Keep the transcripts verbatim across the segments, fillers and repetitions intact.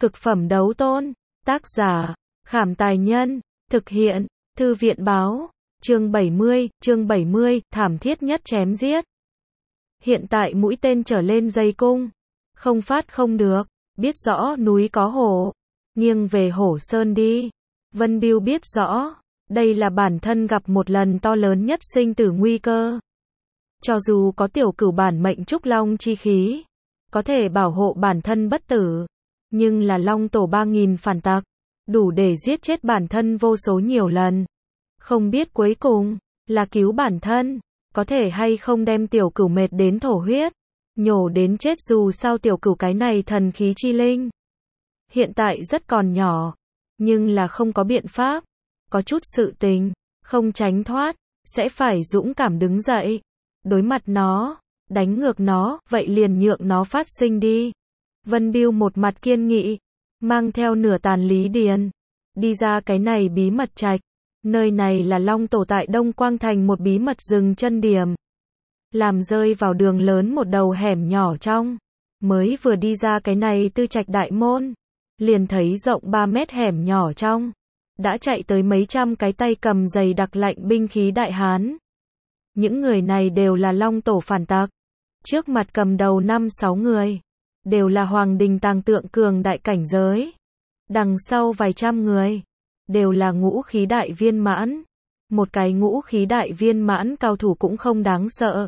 Cực phẩm đấu tôn. Tác giả, Khảm Tài Nhân. Thực hiện, Thư viện Báo. Chương bảy mươi, chương bảy mươi, thảm thiết nhất chém giết. Hiện tại mũi tên trở lên dây cung. Không phát không được. Biết rõ núi có hổ. Nghiêng về hổ sơn đi. Vân Biêu biết rõ. Đây là bản thân gặp một lần to lớn nhất sinh tử nguy cơ. Cho dù có tiểu cửu bản mệnh trúc long chi khí, có thể bảo hộ bản thân bất tử, nhưng là long tổ ba nghìn phản tặc, đủ để giết chết bản thân vô số nhiều lần. Không biết cuối cùng, là cứu bản thân, có thể hay không đem tiểu cửu mệt đến thổ huyết, nhổ đến chết dù sao tiểu cửu cái này thần khí chi linh. Hiện tại rất còn nhỏ, nhưng là không có biện pháp, có chút sự tình, không tránh thoát, sẽ phải dũng cảm đứng dậy. Đối mặt nó, đánh ngược nó, vậy liền nhượng nó phát sinh đi. Vân Biêu một mặt kiên nghị, mang theo nửa tàn Lý Điền, đi ra cái này bí mật trạch. Nơi này là Long Tổ tại Đông Quang Thành một bí mật dừng chân điểm. Làm rơi vào đường lớn một đầu hẻm nhỏ trong. Mới vừa đi ra cái này tư trạch đại môn, liền thấy rộng ba mét hẻm nhỏ trong. Đã chạy tới mấy trăm cái tay cầm dày đặc lạnh binh khí đại hán. Những người này đều là Long Tổ phản tặc. Trước mặt cầm đầu năm sáu người, đều là hoàng đình tàng tượng cường đại cảnh giới. Đằng sau vài trăm người, đều là ngũ khí đại viên mãn. Một cái ngũ khí đại viên mãn cao thủ cũng không đáng sợ.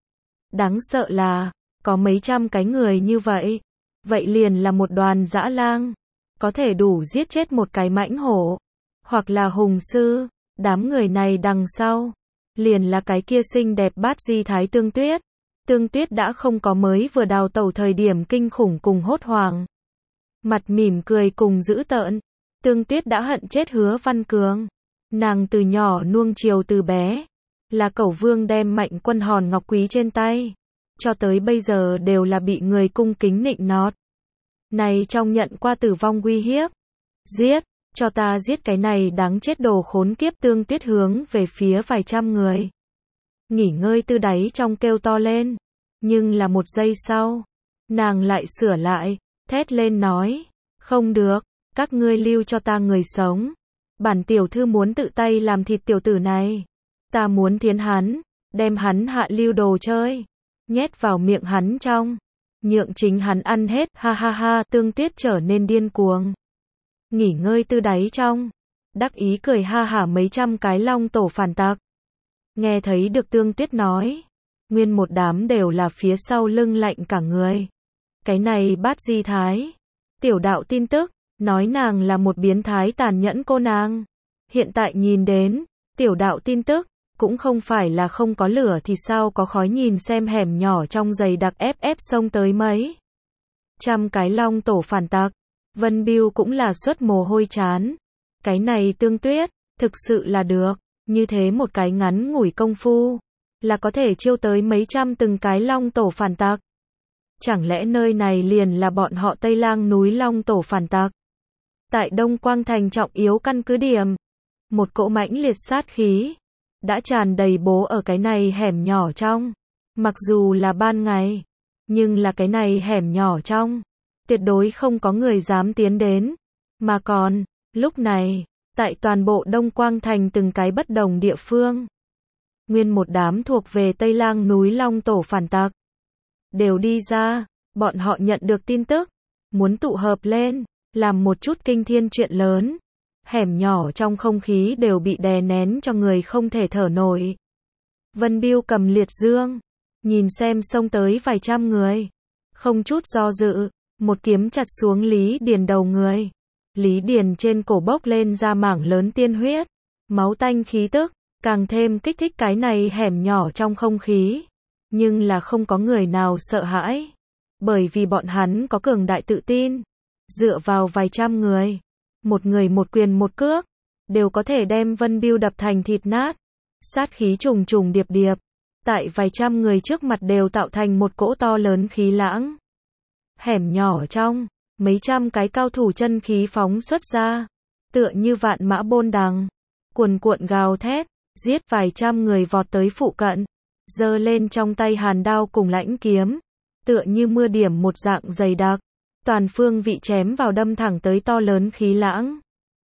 Đáng sợ là, có mấy trăm cái người như vậy. Vậy liền là một đoàn dã lang, có thể đủ giết chết một cái mãnh hổ, hoặc là hùng sư. Đám người này đằng sau, liền là cái kia xinh đẹp bát di thái Tương Tuyết. Tương Tuyết đã không có mới vừa đào tẩu thời điểm kinh khủng cùng hốt hoảng. Mặt mỉm cười cùng dữ tợn. Tương Tuyết đã hận chết Hứa Văn Cường. Nàng từ nhỏ nuông chiều từ bé, là cẩu vương đem mạnh quân hòn ngọc quý trên tay, cho tới bây giờ đều là bị người cung kính nịnh nọt. Này trong nhận qua tử vong uy hiếp. Giết, cho ta giết cái này đáng chết đồ khốn kiếp. Tương Tuyết hướng về phía vài trăm người. Nghỉ ngơi từ đáy trong kêu to lên. Nhưng là một giây sau, nàng lại sửa lại, thét lên nói, không được, các ngươi lưu cho ta người sống. Bản tiểu thư muốn tự tay làm thịt tiểu tử này. Ta muốn thiến hắn, đem hắn hạ lưu đồ chơi, nhét vào miệng hắn trong, nhượng chính hắn ăn hết, ha ha ha. Tương Tuyết trở nên điên cuồng. Nghỉ ngơi từ đáy trong, đắc ý cười ha hả mấy trăm cái Long Tổ phản tặc. Nghe thấy được Tương Tuyết nói, nguyên một đám đều là phía sau lưng lạnh cả người. Cái này bát di thái, tiểu đạo tin tức, nói nàng là một biến thái tàn nhẫn cô nàng. Hiện tại nhìn đến, tiểu đạo tin tức, cũng không phải là không có lửa thì sao có khói. Nhìn xem hẻm nhỏ trong dày đặc ép ép xông tới mấy trăm cái Long Tổ phản tặc. Vân Biêu cũng là xuất mồ hôi chán. Cái này Tương Tuyết, thực sự là được, như thế một cái ngắn ngủi công phu, là có thể chiêu tới mấy trăm từng cái Long Tổ phản tặc. Chẳng lẽ nơi này liền là bọn họ Tây Lang núi Long Tổ phản tặc? Tại Đông Quang Thành trọng yếu căn cứ điểm, một cỗ mãnh liệt sát khí đã tràn đầy bố ở cái này hẻm nhỏ trong. Mặc dù là ban ngày, nhưng là cái này hẻm nhỏ trong, tuyệt đối không có người dám tiến đến. Mà còn, lúc này, tại toàn bộ Đông Quang Thành từng cái bất đồng địa phương, nguyên một đám thuộc về Tây Lang núi Long Tổ phản tặc đều đi ra. Bọn họ nhận được tin tức, muốn tụ hợp lên, làm một chút kinh thiên chuyện lớn. Hẻm nhỏ trong không khí đều bị đè nén cho người không thể thở nổi. Vân Biêu cầm liệt dương, nhìn xem xông tới vài trăm người, không chút do dự, một kiếm chặt xuống Lý Điền đầu người. Lý Điền trên cổ bốc lên ra mảng lớn tiên huyết, máu tanh khí tức, càng thêm kích thích cái này hẻm nhỏ trong không khí. Nhưng là không có người nào sợ hãi, bởi vì bọn hắn có cường đại tự tin. Dựa vào vài trăm người, một người một quyền một cước, đều có thể đem Vân Biêu đập thành thịt nát. Sát khí trùng trùng điệp điệp, tại vài trăm người trước mặt đều tạo thành một cỗ to lớn khí lãng. Hẻm nhỏ trong, mấy trăm cái cao thủ chân khí phóng xuất ra, tựa như vạn mã bôn đằng, cuồn cuộn gào thét, giết vài trăm người vọt tới phụ cận, giơ lên trong tay hàn đao cùng lãnh kiếm, tựa như mưa điểm một dạng dày đặc. toàn phương vị chém vào đâm thẳng tới to lớn khí lãng.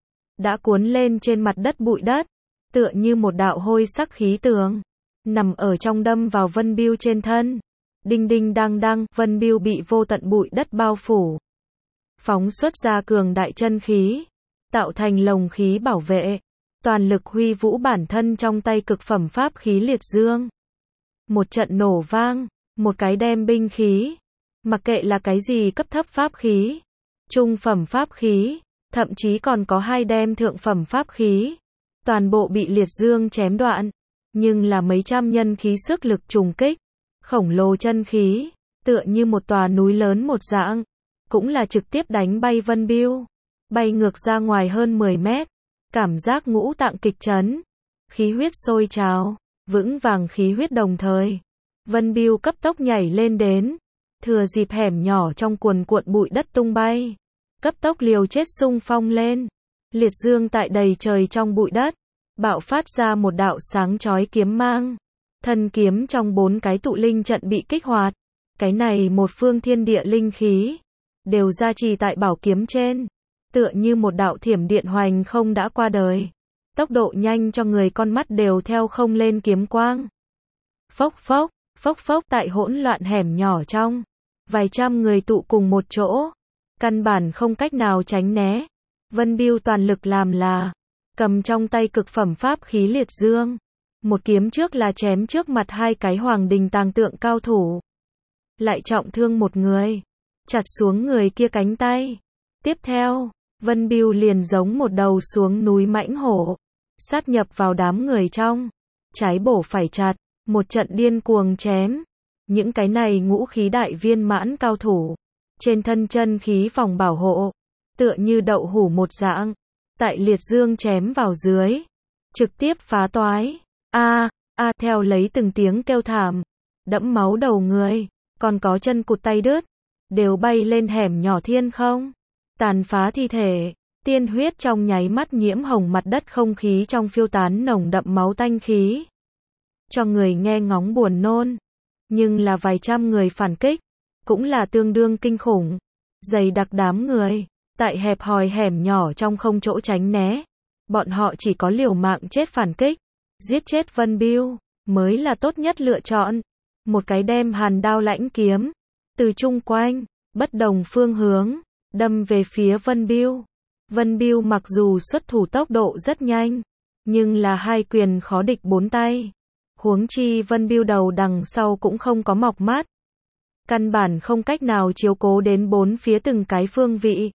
Đã cuốn lên trên mặt đất bụi đất, tựa như một đạo hôi sắc khí tường, nằm ở trong đâm vào Vân Bưu trên thân. Đinh đinh đang đang, Vân Bưu bị vô tận bụi đất bao phủ. Phóng xuất ra cường đại chân khí, tạo thành lồng khí bảo vệ, toàn lực huy vũ bản thân trong tay cực phẩm pháp khí liệt dương. Một trận nổ vang, một cái đem binh khí, mặc kệ là cái gì cấp thấp pháp khí, trung phẩm pháp khí, thậm chí còn có hai đem thượng phẩm pháp khí, toàn bộ bị liệt dương chém đoạn, nhưng là mấy trăm nhân khí sức lực trùng kích, khổng lồ chân khí, tựa như một tòa núi lớn một dạng, cũng là trực tiếp đánh bay Vân Bưu, bay ngược ra ngoài hơn mười mét, cảm giác ngũ tạng kịch chấn, khí huyết sôi trào, vững vàng khí huyết đồng thời. Vân Bưu cấp tốc nhảy lên đến, thừa dịp hẻm nhỏ trong cuồn cuộn bụi đất tung bay, cấp tốc liều chết xung phong lên. Liệt dương tại đầy trời trong bụi đất, bạo phát ra một đạo sáng chói kiếm mang. Thân kiếm trong bốn cái tụ linh trận bị kích hoạt. Cái này một phương thiên địa linh khí, đều gia trì tại bảo kiếm trên. Tựa như một đạo thiểm điện hoành không đã qua đời. Tốc độ nhanh cho người con mắt đều theo không lên kiếm quang. Phốc phốc, phốc phốc tại hỗn loạn hẻm nhỏ trong. Vài trăm người tụ cùng một chỗ. Căn bản không cách nào tránh né. Vân Bưu toàn lực làm là, cầm trong tay cực phẩm pháp khí liệt dương. Một kiếm trước là chém trước mặt hai cái hoàng đình tàng tượng cao thủ. Lại trọng thương một người. Chặt xuống người kia cánh tay. Tiếp theo, Vân Bưu liền giống một đầu xuống núi mãnh hổ. Sát nhập vào đám người trong. Trái bổ phải chặt. Một trận điên cuồng chém. Những cái này ngũ khí đại viên mãn cao thủ. Trên thân chân khí vòng bảo hộ. Tựa như đậu hủ một dạng. Tại liệt dương chém vào dưới. Trực tiếp phá toái. A, a theo lấy từng tiếng kêu thảm. Đẫm máu đầu người. Còn có chân cụt tay đứt. Đều bay lên hẻm nhỏ thiên không. Tàn phá thi thể. Tiên huyết trong nháy mắt nhiễm hồng mặt đất, không khí trong phiêu tán nồng đậm máu tanh khí. Cho người nghe ngóng buồn nôn. Nhưng là vài trăm người phản kích. Cũng là tương đương kinh khủng. Dày đặc đám người. Tại hẹp hòi hẻm nhỏ trong không chỗ tránh né. Bọn họ chỉ có liều mạng chết phản kích. Giết chết Vân Bưu mới là tốt nhất lựa chọn. Một cái đem hàn đao lãnh kiếm. Từ chung quanh, bất đồng phương hướng. Đâm về phía Vân Bưu. Vân Bưu mặc dù xuất thủ tốc độ rất nhanh. Nhưng là hai quyền khó địch bốn tay. Huống chi Vân Bưu đầu đằng sau cũng không có mọc mắt. Căn bản không cách nào chiếu cố đến bốn phía từng cái phương vị.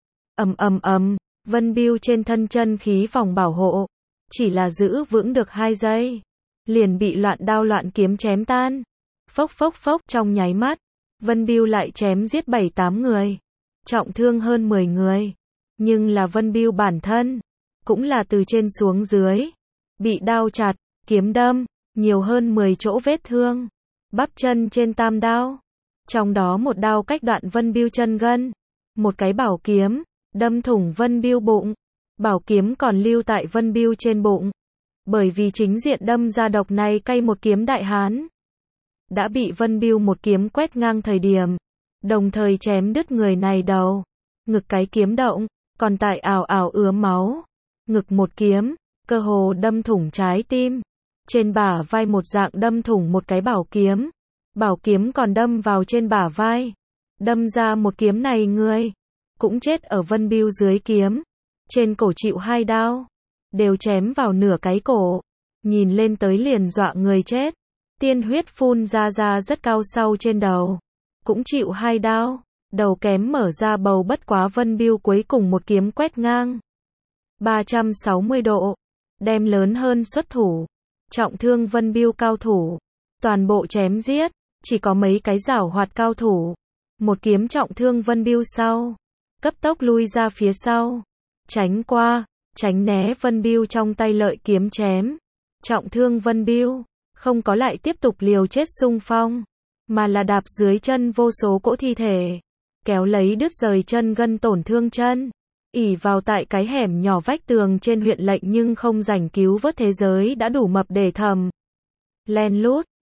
Ầm ầm ầm, Vân Bưu trên thân chân khí vòng bảo hộ, chỉ là giữ vững được hai giây, liền bị loạn đao loạn kiếm chém tan. Phốc phốc phốc, trong nháy mắt, Vân Bưu lại chém giết bảy tám người, trọng thương hơn mười người. Nhưng là Vân Bưu bản thân, cũng là từ trên xuống dưới, bị đao chặt, kiếm đâm, nhiều hơn mười chỗ vết thương, bắp chân trên tam đao. Trong đó một đao cách đoạn Vân Bưu chân gân, một cái bảo kiếm đâm thủng Vân Bưu bụng, bảo kiếm còn lưu tại Vân Bưu trên bụng. Bởi vì chính diện đâm ra độc này cay một kiếm đại hán, đã bị Vân Bưu một kiếm quét ngang thời điểm, đồng thời chém đứt người này đầu, ngực cái kiếm động, còn tại ảo ảo ứa máu, ngực một kiếm, cơ hồ đâm thủng trái tim, trên bả vai một dạng đâm thủng một cái bảo kiếm, bảo kiếm còn đâm vào trên bả vai, đâm ra một kiếm này người cũng chết ở Vân Bưu dưới kiếm, trên cổ chịu hai đao, đều chém vào nửa cái cổ, nhìn lên tới liền dọa người chết, tiên huyết phun ra ra rất cao sau trên đầu, cũng chịu hai đao, đầu kém mở ra bầu, bất quá Vân Bưu cuối cùng một kiếm quét ngang, ba trăm sáu mươi độ, đem lớn hơn xuất thủ, trọng thương Vân Bưu cao thủ, toàn bộ chém giết, chỉ có mấy cái giảo hoạt cao thủ, một kiếm trọng thương Vân Bưu sau, cấp tốc lui ra phía sau, tránh qua, tránh né Vân Bưu trong tay lợi kiếm chém, trọng thương Vân Bưu, không có lại tiếp tục liều chết xung phong, mà là đạp dưới chân vô số cỗ thi thể, kéo lấy đứt rời chân gân tổn thương chân, ỉ vào tại cái hẻm nhỏ vách tường trên huyện lệnh nhưng không rảnh cứu vớt thế giới đã đủ mập để thầm. Len lút,